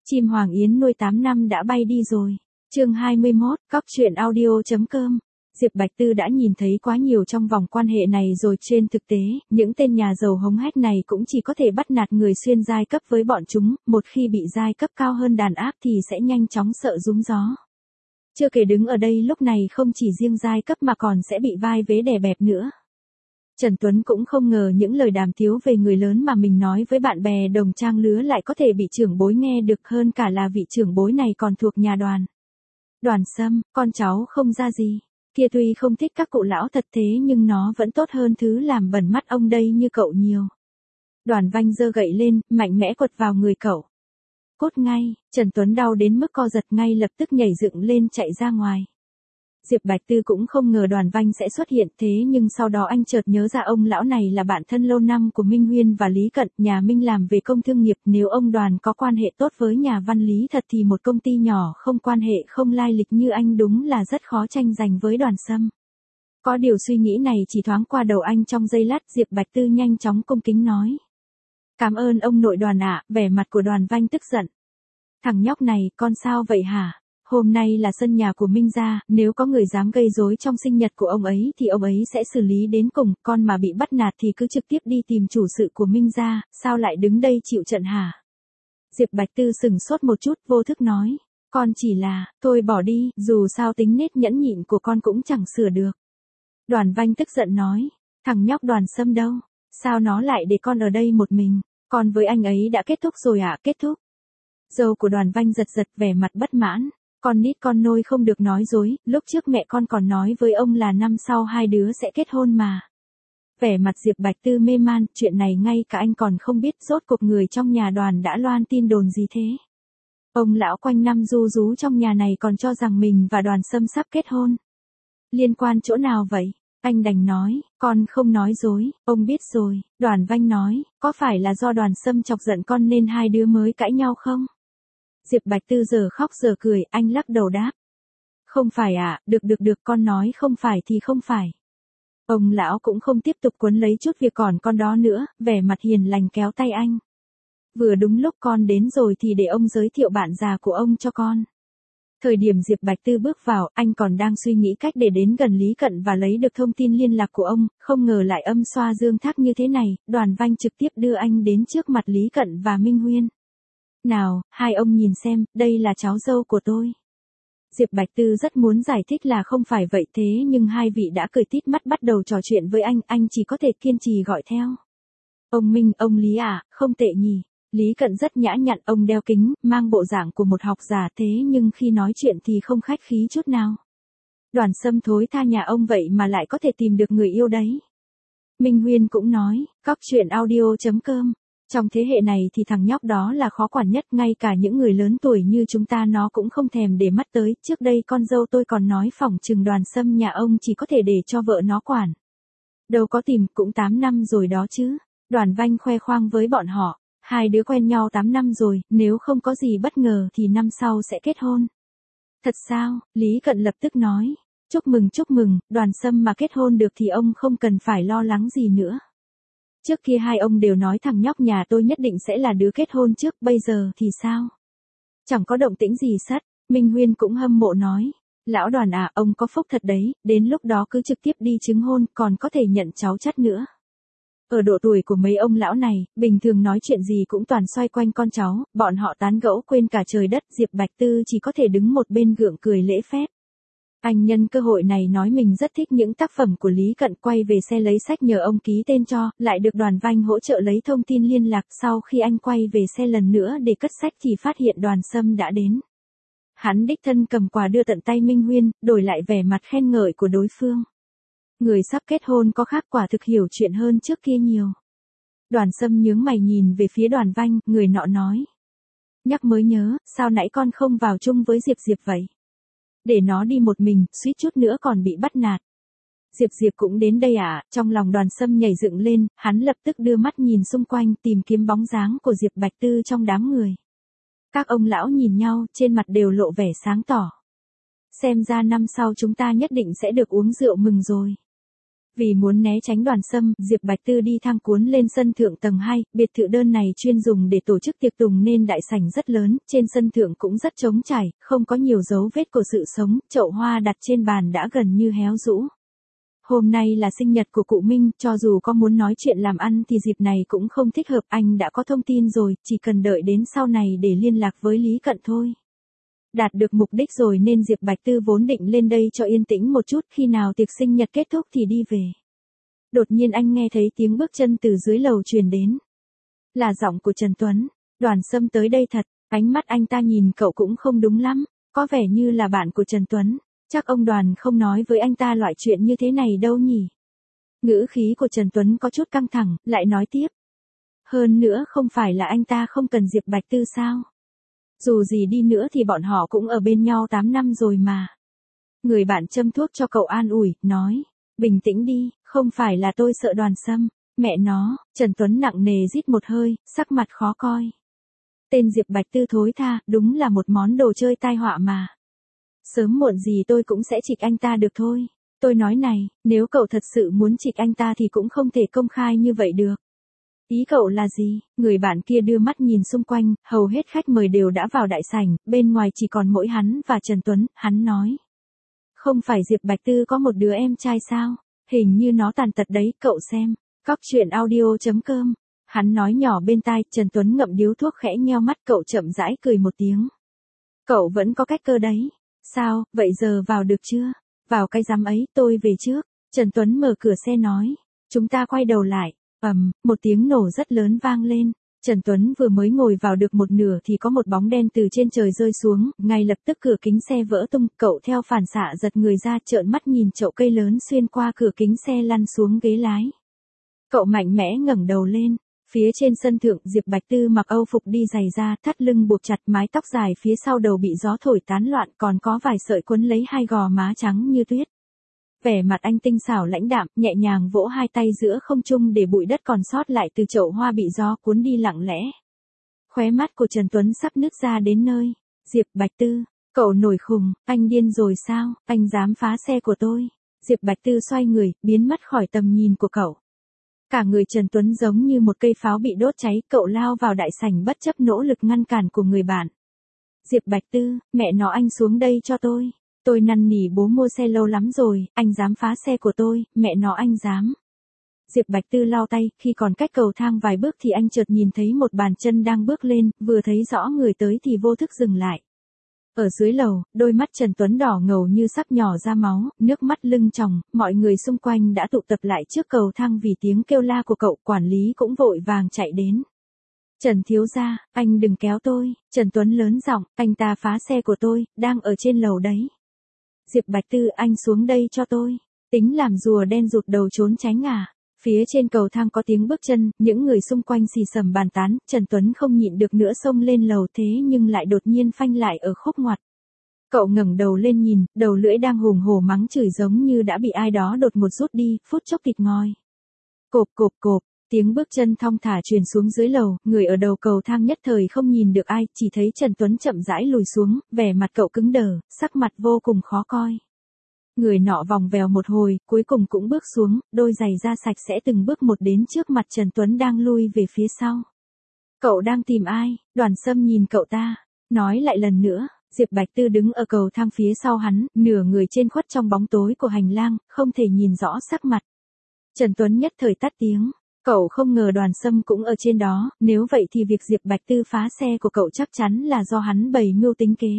Chim Hoàng Yến nuôi 8 năm đã bay đi rồi. Chương 21, Cóc truyện audio.com. Diệp Bạch Tư đã nhìn thấy quá nhiều trong vòng quan hệ này rồi, trên thực tế, những tên nhà giàu hống hách này cũng chỉ có thể bắt nạt người xuyên giai cấp với bọn chúng, một khi bị giai cấp cao hơn đàn áp thì sẽ nhanh chóng sợ rúm gió. Chưa kể đứng ở đây lúc này không chỉ riêng giai cấp mà còn sẽ bị vai vế đè bẹp nữa. Trần Tuấn cũng không ngờ những lời đàm tiếu về người lớn mà mình nói với bạn bè đồng trang lứa lại có thể bị trưởng bối nghe được, hơn cả là vị trưởng bối này còn thuộc nhà Đoàn. Đoàn Sâm, con cháu không ra gì. Kia tuy không thích các cụ lão thật thế nhưng nó vẫn tốt hơn thứ làm bẩn mắt ông đây như cậu nhiều. Đoàn Vanh giơ gậy lên, mạnh mẽ quật vào người cậu. Cốt ngay, Trần Tuấn đau đến mức co giật, ngay lập tức nhảy dựng lên chạy ra ngoài. Diệp Bạch Tư cũng không ngờ Đoàn Vanh sẽ xuất hiện, thế nhưng sau đó anh chợt nhớ ra ông lão này là bạn thân lâu năm của Minh Huyên và Lý Cận, nhà Minh làm về công thương nghiệp, nếu ông Đoàn có quan hệ tốt với nhà Văn Lý thật thì một công ty nhỏ không quan hệ không lai lịch như anh đúng là rất khó tranh giành với Đoàn Sâm. Có điều suy nghĩ này chỉ thoáng qua đầu anh trong giây lát, Diệp Bạch Tư nhanh chóng cung kính nói. Cảm ơn ông nội Đoàn ạ. Vẻ mặt của Đoàn Vanh tức giận. Thằng nhóc này, con sao vậy hả? Hôm nay là sân nhà của Minh gia, nếu có người dám gây rối trong sinh nhật của ông ấy thì ông ấy sẽ xử lý đến cùng, con mà bị bắt nạt thì cứ trực tiếp đi tìm chủ sự của Minh gia, sao lại đứng đây chịu trận hả? Diệp Bạch Tư sừng sốt một chút, vô thức nói, con chỉ là, thôi bỏ đi, dù sao tính nết nhẫn nhịn của con cũng chẳng sửa được. Đoàn Vanh tức giận nói, thằng nhóc Đoàn Sâm đâu? Sao nó lại để con ở đây một mình? Con với anh ấy đã kết thúc rồi ạ? Kết thúc. Dâu của Đoàn Vanh giật giật, vẻ mặt bất mãn. Con nít con nôi không được nói dối, lúc trước mẹ con còn nói với ông là năm sau hai đứa sẽ kết hôn mà. Vẻ mặt Diệp Bạch Tư mê man, chuyện này ngay cả anh còn không biết, rốt cuộc người trong nhà Đoàn đã loan tin đồn gì thế. Ông lão quanh năm ru rú trong nhà này còn cho rằng mình và Đoàn Sâm sắp kết hôn. Liên quan chỗ nào vậy? Anh đành nói, con không nói dối, ông biết rồi. Đoàn Vanh nói, có phải là do Đoàn Sâm chọc giận con nên hai đứa mới cãi nhau không? Diệp Bạch Tư giờ khóc giờ cười, anh lắc đầu đáp. Không phải ạ, được, con nói không phải thì không phải. Ông lão cũng không tiếp tục quấn lấy chút việc còn con đó nữa, vẻ mặt hiền lành kéo tay anh. Vừa đúng lúc con đến rồi thì để ông giới thiệu bạn già của ông cho con. Thời điểm Diệp Bạch Tư bước vào, anh còn đang suy nghĩ cách để đến gần Lý Cận và lấy được thông tin liên lạc của ông, không ngờ lại âm xoa dương thác như thế này, Đoàn Vanh trực tiếp đưa anh đến trước mặt Lý Cận và Minh Huyên. Nào, hai ông nhìn xem, đây là cháu dâu của tôi. Diệp Bạch Tư rất muốn giải thích là không phải vậy, thế nhưng hai vị đã cười tít mắt bắt đầu trò chuyện với anh chỉ có thể kiên trì gọi theo. Ông Minh, ông Lý à, không tệ nhỉ. Lý Cận rất nhã nhặn, ông đeo kính, mang bộ dạng của một học giả thế nhưng khi nói chuyện thì không khách khí chút nào. Đoàn Sâm thối tha nhà ông vậy mà lại có thể tìm được người yêu đấy. Minh Huyên cũng nói, Cóc truyện audio.com. Trong thế hệ này thì thằng nhóc đó là khó quản nhất, ngay cả những người lớn tuổi như chúng ta nó cũng không thèm để mắt tới, trước đây con dâu tôi còn nói phỏng chừng Đoàn Sâm nhà ông chỉ có thể để cho vợ nó quản. Đâu có tìm, cũng 8 năm rồi đó chứ. Đoàn Vanh khoe khoang với bọn họ, hai đứa quen nhau 8 năm rồi, nếu không có gì bất ngờ thì năm sau sẽ kết hôn. Thật sao? Lý Cận lập tức nói, chúc mừng, Đoàn Sâm mà kết hôn được thì ông không cần phải lo lắng gì nữa. Trước kia hai ông đều nói thằng nhóc nhà tôi nhất định sẽ là đứa kết hôn trước, bây giờ thì sao? Chẳng có động tĩnh gì sất. Minh Huyên cũng hâm mộ nói, lão Đoàn à, ông có phúc thật đấy, đến lúc đó cứ trực tiếp đi chứng hôn, còn có thể nhận cháu chắt nữa. Ở độ tuổi của mấy ông lão này, bình thường nói chuyện gì cũng toàn xoay quanh con cháu, bọn họ tán gẫu quên cả trời đất, Diệp Bạch Tư chỉ có thể đứng một bên gượng cười lễ phép. Anh nhân cơ hội này nói mình rất thích những tác phẩm của Lý Cận, quay về xe lấy sách nhờ ông ký tên cho, lại được Đoàn Vanh hỗ trợ lấy thông tin liên lạc. Sau khi anh quay về xe lần nữa để cất sách thì phát hiện Đoàn Sâm đã đến. Hắn đích thân cầm quà đưa tận tay Minh Huyên, đổi lại vẻ mặt khen ngợi của đối phương. Người sắp kết hôn có khác, quả thực hiểu chuyện hơn trước kia nhiều. Đoàn Sâm nhướng mày nhìn về phía Đoàn Vanh, người nọ nói. Nhắc mới nhớ, sao nãy con không vào chung với Diệp vậy? Để nó đi một mình, suýt chút nữa còn bị bắt nạt. Diệp cũng đến đây à? Trong lòng Đoàn Sâm nhảy dựng lên, hắn lập tức đưa mắt nhìn xung quanh tìm kiếm bóng dáng của Diệp Bạch Tư trong đám người. Các ông lão nhìn nhau, trên mặt đều lộ vẻ sáng tỏ. Xem ra năm sau chúng ta nhất định sẽ được uống rượu mừng rồi. Vì muốn né tránh Đoàn Sâm, Diệp Bạch Tư đi thang cuốn lên sân thượng tầng 2, biệt thự đơn này chuyên dùng để tổ chức tiệc tùng nên đại sảnh rất lớn, trên sân thượng cũng rất trống trải, không có nhiều dấu vết của sự sống, chậu hoa đặt trên bàn đã gần như héo rũ. Hôm nay là sinh nhật của cụ Minh, cho dù có muốn nói chuyện làm ăn thì dịp này cũng không thích hợp, anh đã có thông tin rồi, chỉ cần đợi đến sau này để liên lạc với Lý Cận thôi. Đạt được mục đích rồi nên Diệp Bạch Tư vốn định lên đây cho yên tĩnh một chút, khi nào tiệc sinh nhật kết thúc thì đi về. Đột nhiên anh nghe thấy tiếng bước chân từ dưới lầu truyền đến. Là giọng của Trần Tuấn. Đoàn Sâm tới đây thật, ánh mắt anh ta nhìn cậu cũng không đúng lắm, có vẻ như là bạn của Trần Tuấn. Chắc ông Đoàn không nói với anh ta loại chuyện như thế này đâu nhỉ. Ngữ khí của Trần Tuấn có chút căng thẳng, lại nói tiếp. Hơn nữa không phải là anh ta không cần Diệp Bạch Tư sao? Dù gì đi nữa thì bọn họ cũng ở bên nhau 8 năm rồi mà. Người bạn châm thuốc cho cậu an ủi, nói. Bình tĩnh đi, không phải là tôi sợ Đoàn Sâm. Mẹ nó, Trần Tuấn nặng nề rít một hơi, sắc mặt khó coi. Tên Diệp Bạch Tư thối tha, đúng là một món đồ chơi tai họa mà. Sớm muộn gì tôi cũng sẽ trịch anh ta được thôi. Tôi nói này, nếu cậu thật sự muốn trịch anh ta thì cũng không thể công khai như vậy được. Ý cậu là gì? Người bạn kia đưa mắt nhìn xung quanh, hầu hết khách mời đều đã vào đại sảnh, bên ngoài chỉ còn mỗi hắn và Trần Tuấn, hắn nói. Không phải Diệp Bạch Tư có một đứa em trai sao? Hình như nó tàn tật đấy, cậu xem. Cóc truyện audio.com. Hắn nói nhỏ bên tai, Trần Tuấn ngậm điếu thuốc khẽ nheo mắt, cậu chậm rãi cười một tiếng. Cậu vẫn có cách cơ đấy. Sao, vậy giờ vào được chưa? Vào cái rắm ấy, tôi về trước. Trần Tuấn mở cửa xe nói. Chúng ta quay đầu lại. Một tiếng nổ rất lớn vang lên. Trần Tuấn vừa mới ngồi vào được một nửa thì có một bóng đen từ trên trời rơi xuống, ngay lập tức cửa kính xe vỡ tung, cậu theo phản xạ giật người ra, trợn mắt nhìn chậu cây lớn xuyên qua cửa kính xe lăn xuống ghế lái. Cậu mạnh mẽ ngẩng đầu lên, phía trên sân thượng Diệp Bạch Tư mặc âu phục đi giày da, thắt lưng buộc chặt, mái tóc dài phía sau đầu bị gió thổi tán loạn, còn có vài sợi quấn lấy hai gò má trắng như tuyết. Vẻ mặt anh tinh xảo lãnh đạm, nhẹ nhàng vỗ hai tay giữa không trung để bụi đất còn sót lại từ chậu hoa bị gió cuốn đi lặng lẽ. Khóe mắt của Trần Tuấn sắp nứt ra đến nơi. Diệp Bạch Tư, cậu nổi khùng, anh điên rồi sao, anh dám phá xe của tôi. Diệp Bạch Tư xoay người, biến mất khỏi tầm nhìn của cậu. Cả người Trần Tuấn giống như một cây pháo bị đốt cháy, cậu lao vào đại sảnh bất chấp nỗ lực ngăn cản của người bạn. Diệp Bạch Tư, mẹ nó anh xuống đây cho tôi. Tôi năn nỉ bố mua xe lâu lắm rồi, anh dám phá xe của tôi, mẹ nó anh dám. Diệp Bạch Tư lau tay, khi còn cách cầu thang vài bước thì anh chợt nhìn thấy một bàn chân đang bước lên, vừa thấy rõ người tới thì vô thức dừng lại. Ở dưới lầu, đôi mắt Trần Tuấn đỏ ngầu như sắp nhỏ ra máu, nước mắt lưng tròng, mọi người xung quanh đã tụ tập lại trước cầu thang vì tiếng kêu la của cậu, quản lý cũng vội vàng chạy đến. Trần thiếu gia, anh đừng kéo tôi, Trần Tuấn lớn giọng, anh ta phá xe của tôi, đang ở trên lầu đấy. Diệp Bạch Tư, anh xuống đây cho tôi. Tính làm rùa đen rụt đầu trốn tránh à. Phía trên cầu thang có tiếng bước chân, những người xung quanh xì xầm bàn tán, Trần Tuấn không nhịn được nữa xông lên lầu thế nhưng lại đột nhiên phanh lại ở khúc ngoặt. Cậu ngẩng đầu lên nhìn, đầu lưỡi đang hùng hổ mắng chửi giống như đã bị ai đó đột ngột rút đi, phút chốc thịt ngòi. Cộp cộp cộp. Tiếng bước chân thong thả truyền xuống dưới lầu, người ở đầu cầu thang nhất thời không nhìn được ai, chỉ thấy Trần Tuấn chậm rãi lùi xuống, vẻ mặt cậu cứng đờ, sắc mặt vô cùng khó coi. Người nọ vòng vèo một hồi, cuối cùng cũng bước xuống, đôi giày da sạch sẽ từng bước một đến trước mặt Trần Tuấn đang lui về phía sau. Cậu đang tìm ai? Đoàn Sâm nhìn cậu ta, nói lại lần nữa. Diệp Bạch Tư đứng ở cầu thang phía sau hắn, nửa người trên khuất trong bóng tối của hành lang, không thể nhìn rõ sắc mặt. Trần Tuấn nhất thời tắt tiếng. Cậu không ngờ Đoàn Sâm cũng ở trên đó, nếu vậy thì việc Diệp Bạch Tư phá xe của cậu chắc chắn là do hắn bày mưu tính kế.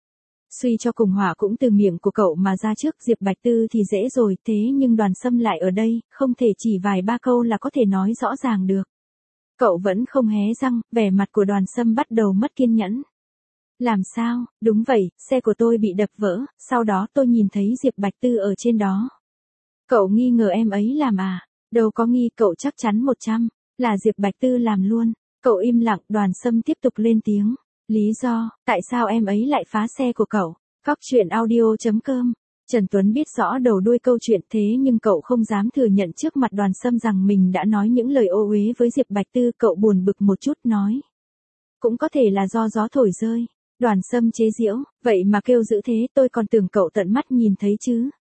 Suy cho cùng hỏa cũng từ miệng của cậu mà ra trước, Diệp Bạch Tư thì dễ rồi, thế nhưng Đoàn Sâm lại ở đây, không thể chỉ vài ba câu là có thể nói rõ ràng được. Cậu vẫn không hé răng, vẻ mặt của Đoàn Sâm bắt đầu mất kiên nhẫn. Làm sao? Đúng vậy, xe của tôi bị đập vỡ, sau đó tôi nhìn thấy Diệp Bạch Tư ở trên đó. Cậu nghi ngờ em ấy làm à? Đâu có nghi, cậu chắc chắn 100, là Diệp Bạch Tư làm luôn. Cậu im lặng, Đoàn Sâm tiếp tục lên tiếng. Lý do, tại sao em ấy lại phá xe của cậu? Cóc truyện audio.com. Trần Tuấn biết rõ đầu đuôi câu chuyện thế nhưng cậu không dám thừa nhận trước mặt Đoàn Sâm rằng mình đã nói những lời ô uế với Diệp Bạch Tư, cậu buồn bực một chút nói. Cũng có thể là do gió thổi rơi. Đoàn Sâm chế giễu, vậy mà kêu dữ thế, tôi còn tưởng cậu tận mắt nhìn thấy chứ.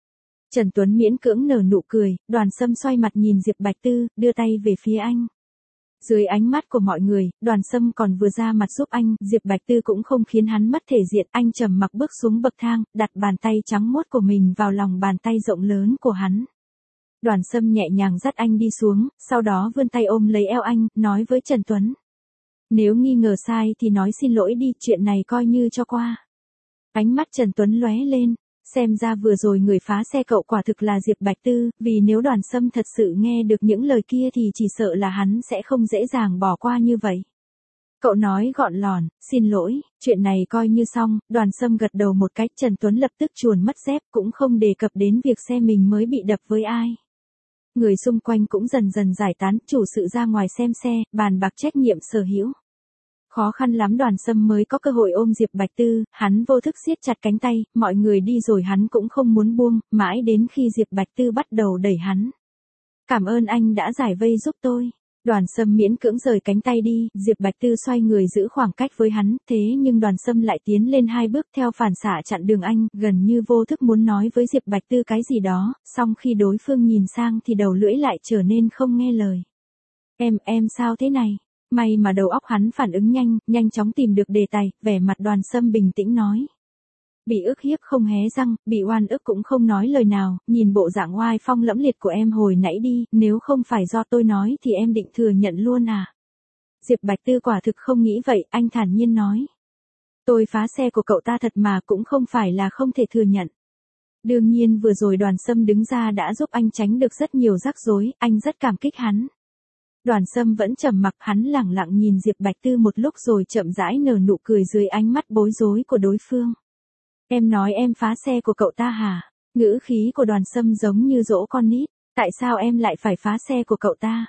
Trần Tuấn miễn cưỡng nở nụ cười, Đoàn Sâm xoay mặt nhìn Diệp Bạch Tư, đưa tay về phía anh. Dưới ánh mắt của mọi người, Đoàn Sâm còn vừa ra mặt giúp anh, Diệp Bạch Tư cũng không khiến hắn mất thể diện, anh trầm mặc bước xuống bậc thang, đặt bàn tay trắng muốt của mình vào lòng bàn tay rộng lớn của hắn. Đoàn Sâm nhẹ nhàng dắt anh đi xuống, sau đó vươn tay ôm lấy eo anh, nói với Trần Tuấn. Nếu nghi ngờ sai thì nói xin lỗi đi, chuyện này coi như cho qua. Ánh mắt Trần Tuấn lóe lên, xem ra vừa rồi người phá xe cậu quả thực là Diệp Bạch Tư, vì nếu Đoàn Sâm thật sự nghe được những lời kia thì chỉ sợ là hắn sẽ không dễ dàng bỏ qua như vậy. Cậu nói gọn lòn, xin lỗi, chuyện này coi như xong, Đoàn Sâm gật đầu một cái, Trần Tuấn lập tức chuồn mất dép, cũng không đề cập đến việc xe mình mới bị đập với ai. Người xung quanh cũng dần dần giải tán, chủ sự ra ngoài xem xe, bàn bạc trách nhiệm sở hữu. Khó khăn lắm Đoàn Sâm mới có cơ hội ôm Diệp Bạch Tư, hắn vô thức siết chặt cánh tay, mọi người đi rồi hắn cũng không muốn buông, mãi đến khi Diệp Bạch Tư bắt đầu đẩy hắn. Cảm ơn anh đã giải vây giúp tôi. Đoàn Sâm miễn cưỡng rời cánh tay đi, Diệp Bạch Tư xoay người giữ khoảng cách với hắn, thế nhưng Đoàn Sâm lại tiến lên 2 bước theo phản xạ chặn đường anh, gần như vô thức muốn nói với Diệp Bạch Tư cái gì đó, song khi đối phương nhìn sang thì đầu lưỡi lại trở nên không nghe lời. Em sao thế này? May mà đầu óc hắn phản ứng nhanh, nhanh chóng tìm được đề tài, vẻ mặt Đoàn Sâm bình tĩnh nói. Bị ức hiếp không hé răng, bị oan ức cũng không nói lời nào, nhìn bộ dạng oai phong lẫm liệt của em hồi nãy đi, nếu không phải do tôi nói thì em định thừa nhận luôn à? Diệp Bạch Tư quả thực không nghĩ vậy, anh thản nhiên nói. Tôi phá xe của cậu ta thật mà cũng không phải là không thể thừa nhận. Đương nhiên vừa rồi Đoàn Sâm đứng ra đã giúp anh tránh được rất nhiều rắc rối, anh rất cảm kích hắn. Đoàn Sâm vẫn trầm mặc, hắn lẳng lặng nhìn Diệp Bạch Tư một lúc rồi chậm rãi nở nụ cười dưới ánh mắt bối rối của đối phương. Em nói em phá xe của cậu ta hả? Ngữ khí của Đoàn Sâm giống như dỗ con nít. Tại sao em lại phải phá xe của cậu ta?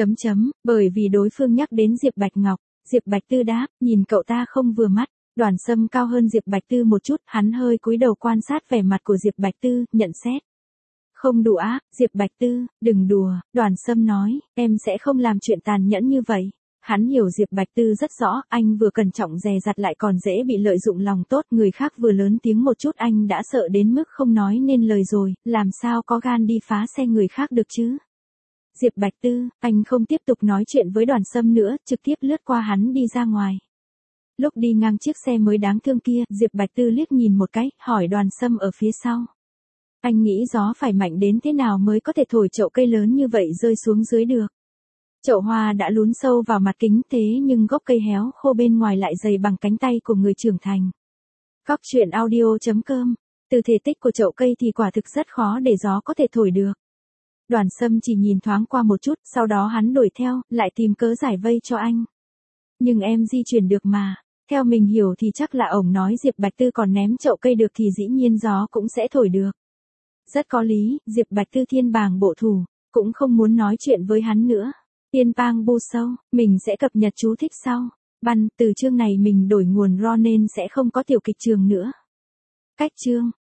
Bởi vì đối phương nhắc đến Diệp Bạch Ngọc. Diệp Bạch Tư đáp, nhìn cậu ta không vừa mắt. Đoàn Sâm cao hơn Diệp Bạch Tư một chút, hắn hơi cúi đầu quan sát vẻ mặt của Diệp Bạch Tư, nhận xét. Không đủ ác, Diệp Bạch Tư, đừng đùa, Đoàn Sâm nói, em sẽ không làm chuyện tàn nhẫn như vậy. Hắn hiểu Diệp Bạch Tư rất rõ, anh vừa cẩn trọng dè dặt lại còn dễ bị lợi dụng lòng tốt, người khác vừa lớn tiếng một chút anh đã sợ đến mức không nói nên lời rồi, làm sao có gan đi phá xe người khác được chứ. Diệp Bạch Tư, anh không tiếp tục nói chuyện với Đoàn Sâm nữa, trực tiếp lướt qua hắn đi ra ngoài. Lúc đi ngang chiếc xe mới đáng thương kia, Diệp Bạch Tư liếc nhìn một cái, hỏi Đoàn Sâm ở phía sau. Anh nghĩ gió phải mạnh đến thế nào mới có thể thổi chậu cây lớn như vậy rơi xuống dưới được. Chậu hoa đã lún sâu vào mặt kính thế nhưng gốc cây héo khô bên ngoài lại dày bằng cánh tay của người trưởng thành. Cóc truyện audio.com. Từ thể tích của chậu cây thì quả thực rất khó để gió có thể thổi được. Đoàn Sâm chỉ nhìn thoáng qua một chút, sau đó hắn đuổi theo, lại tìm cớ giải vây cho anh. Nhưng em di chuyển được mà. Theo mình hiểu thì chắc là ổng nói Diệp Bạch Tư còn ném chậu cây được thì dĩ nhiên gió cũng sẽ thổi được. Rất có lý, Diệp Bạch Tư thiên bàng bộ thủ, cũng không muốn nói chuyện với hắn nữa. Tiên Pang Bu Sâu, mình sẽ cập nhật chú thích sau. Từ chương này mình đổi nguồn RAW nên sẽ không có tiểu kịch trường nữa. Cách chương